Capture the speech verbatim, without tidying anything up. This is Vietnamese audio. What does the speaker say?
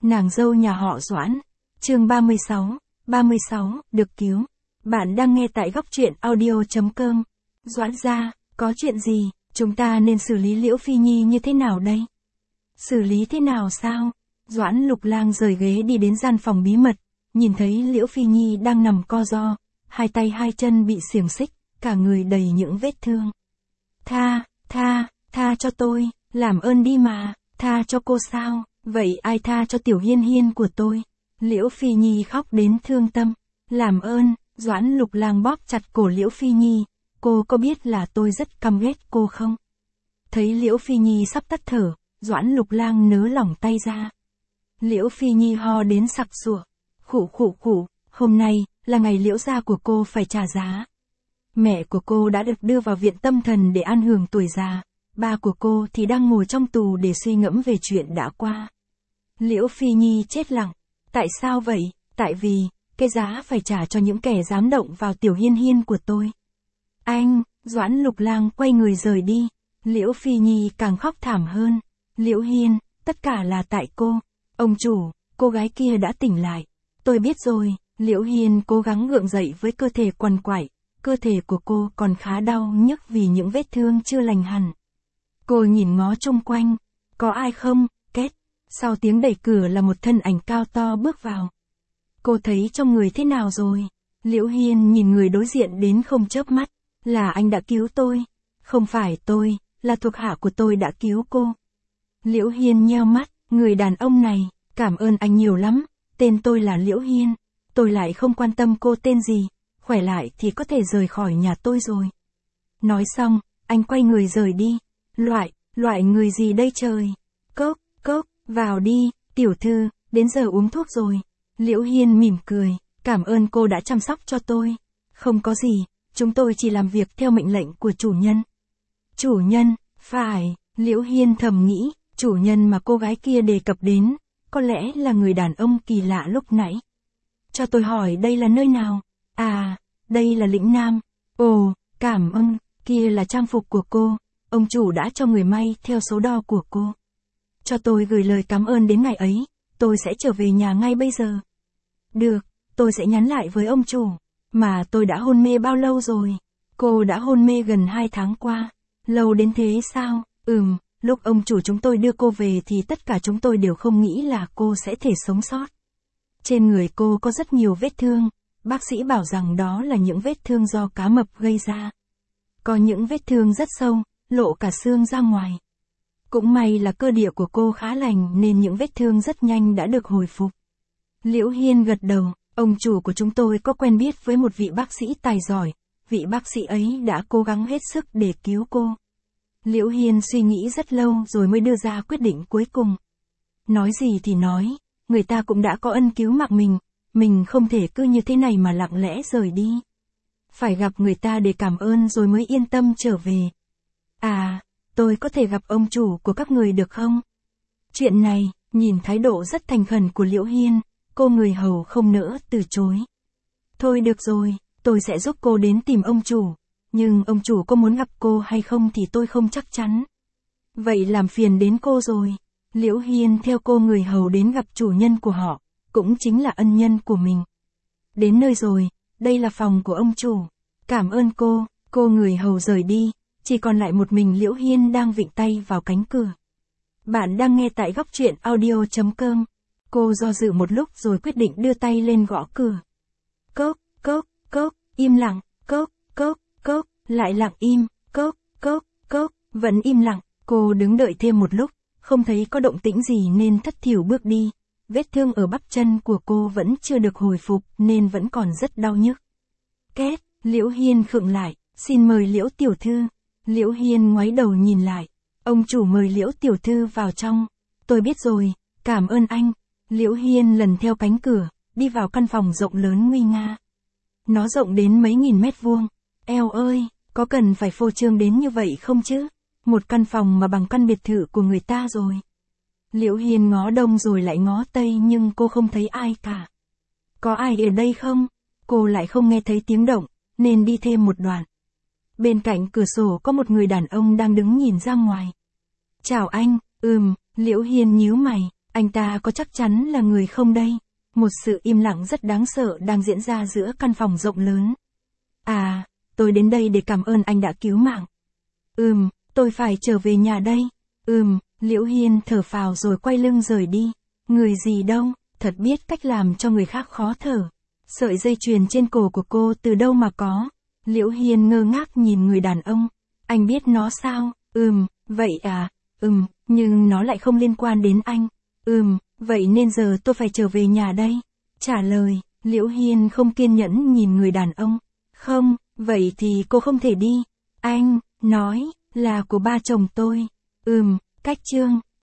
Nàng dâu nhà họ Doãn. Chương ba mươi sáu, ba mươi sáu, được cứu. Bạn đang nghe tại góc truyện audio chấm com. Doãn gia, có chuyện gì, chúng ta nên xử lý Liễu Phi Nhi như thế nào đây? Xử lý thế nào sao? Doãn Lục Lang rời ghế đi đến gian phòng bí mật, nhìn thấy Liễu Phi Nhi đang nằm co ro, hai tay hai chân bị xiềng xích, cả người đầy những vết thương. Tha, tha, tha cho tôi, làm ơn đi mà, tha cho cô sao, vậy ai tha cho Tiểu Hiên Hiên của tôi? Liễu Phi Nhi khóc đến thương tâm. Làm ơn, Doãn Lục Lang bóp chặt cổ Liễu Phi Nhi, cô có biết là tôi rất căm ghét cô không? Thấy Liễu Phi Nhi sắp tắt thở, Doãn Lục Lang nới lỏng tay ra. Liễu Phi Nhi ho đến sặc sụa. Khụ khụ khụ, hôm nay, là ngày Liễu gia của cô phải trả giá. Mẹ của cô đã được đưa vào viện tâm thần để an hưởng tuổi già, ba của cô thì đang ngồi trong tù để suy ngẫm về chuyện đã qua. Liễu Phi Nhi chết lặng. Tại sao vậy? Tại vì, cái giá phải trả cho những kẻ dám động vào Tiểu Hiên Hiên của tôi. Anh, Doãn Lục Lang quay người rời đi. Liễu Phi Nhi càng khóc thảm hơn. Liễu Hiên, tất cả là tại cô. Ông chủ, cô gái kia đã tỉnh lại. Tôi biết rồi. Liễu Hiên cố gắng gượng dậy với cơ thể quằn quại. Cơ thể của cô còn khá đau nhức vì những vết thương chưa lành hẳn. Cô nhìn ngó chung quanh. Có ai không? Két. Sau tiếng đẩy cửa là một thân ảnh cao to bước vào. Cô thấy trong người thế nào rồi? Liễu Hiên nhìn người đối diện đến không chớp mắt. Là anh đã cứu tôi. Không phải tôi, là thuộc hạ của tôi đã cứu cô. Liễu Hiên nheo mắt, người đàn ông này, cảm ơn anh nhiều lắm. Tên tôi là Liễu Hiên. Tôi lại không quan tâm cô tên gì. Khỏe lại thì có thể rời khỏi nhà tôi rồi. Nói xong, anh quay người rời đi. Loại, loại người gì đây trời? Cốc, cốc, vào đi, tiểu thư, đến giờ uống thuốc rồi. Liễu Hiên mỉm cười, cảm ơn cô đã chăm sóc cho tôi. Không có gì, chúng tôi chỉ làm việc theo mệnh lệnh của chủ nhân. Chủ nhân, phải, Liễu Hiên thầm nghĩ, chủ nhân mà cô gái kia đề cập đến, có lẽ là người đàn ông kỳ lạ lúc nãy. Cho tôi hỏi đây là nơi nào? À, đây là lĩnh Nam. Ồ, cảm ơn, kia là trang phục của cô. Ông chủ đã cho người may theo số đo của cô. Cho tôi gửi lời cảm ơn đến ngày ấy, tôi sẽ trở về nhà ngay bây giờ. Được, tôi sẽ nhắn lại với ông chủ. Mà tôi đã hôn mê bao lâu rồi? Cô đã hôn mê gần hai tháng qua. Lâu đến thế sao? Ừm, lúc ông chủ chúng tôi đưa cô về thì tất cả chúng tôi đều không nghĩ là cô sẽ thể sống sót. Trên người cô có rất nhiều vết thương. Bác sĩ bảo rằng đó là những vết thương do cá mập gây ra. Có những vết thương rất sâu, lộ cả xương ra ngoài. Cũng may là cơ địa của cô khá lành nên những vết thương rất nhanh đã được hồi phục. Liễu Hiên gật đầu, ông chủ của chúng tôi có quen biết với một vị bác sĩ tài giỏi, vị bác sĩ ấy đã cố gắng hết sức để cứu cô. Liễu Hiên suy nghĩ rất lâu rồi mới đưa ra quyết định cuối cùng. Nói gì thì nói, người ta cũng đã có ân cứu mạng mình, mình không thể cứ như thế này mà lặng lẽ rời đi. Phải gặp người ta để cảm ơn rồi mới yên tâm trở về. À, tôi có thể gặp ông chủ của các người được không? Chuyện này, nhìn thái độ rất thành khẩn của Liễu Hiên, cô người hầu không nỡ từ chối. Thôi được rồi, tôi sẽ giúp cô đến tìm ông chủ, nhưng ông chủ có muốn gặp cô hay không thì tôi không chắc chắn. Vậy làm phiền đến cô rồi. Liễu Hiên theo cô người hầu đến gặp chủ nhân của họ, cũng chính là ân nhân của mình. Đến nơi rồi, đây là phòng của ông chủ. Cảm ơn cô, cô người hầu rời đi, chỉ còn lại một mình Liễu Hiên đang vịn tay vào cánh cửa. Bạn đang nghe tại góc truyện audio chấm com. Cô do dự một lúc rồi quyết định đưa tay lên gõ cửa. Cốc, cốc, cốc, im lặng, cốc, cốc, cốc, lại lặng im, cốc, cốc, cốc, vẫn im lặng. Cô đứng đợi thêm một lúc, không thấy có động tĩnh gì nên thất thểu bước đi. Vết thương ở bắp chân của cô vẫn chưa được hồi phục nên vẫn còn rất đau nhức. Két, Liễu Hiên khựng lại, xin mời Liễu tiểu thư. Liễu Hiên ngoái đầu nhìn lại. Ông chủ mời Liễu tiểu thư vào trong. Tôi biết rồi, cảm ơn anh. Liễu Hiên lần theo cánh cửa, đi vào căn phòng rộng lớn nguy nga. Nó rộng đến mấy nghìn mét vuông. Eo ơi, có cần phải phô trương đến như vậy không chứ? Một căn phòng mà bằng căn biệt thự của người ta rồi. Liễu Hiên ngó đông rồi lại ngó tây nhưng cô không thấy ai cả. Có ai ở đây không? Cô lại không nghe thấy tiếng động, nên đi thêm một đoạn. Bên cạnh cửa sổ có một người đàn ông đang đứng nhìn ra ngoài. Chào anh, ừm, Liễu Hiên nhíu mày, Anh ta có chắc chắn là người không đây? Một sự im lặng rất đáng sợ đang diễn ra giữa căn phòng rộng lớn. À, tôi đến đây để cảm ơn anh đã cứu mạng. Ừm, tôi phải trở về nhà đây. Ừm, Liễu Hiên thở phào rồi quay lưng rời đi. Người gì đâu, thật biết cách làm cho người khác khó thở. Sợi dây chuyền trên cổ của cô từ đâu mà có? Liễu Hiên ngơ ngác nhìn người đàn ông. Anh biết nó sao? Ừm, vậy à? Ừm, nhưng nó lại không liên quan đến anh. Ừm, vậy nên giờ tôi phải trở về nhà đây. Trả lời, Liễu Hiên không kiên nhẫn nhìn người đàn ông. Không, vậy thì cô không thể đi. Anh, nói, là của ba chồng tôi. Ừm, cách chương.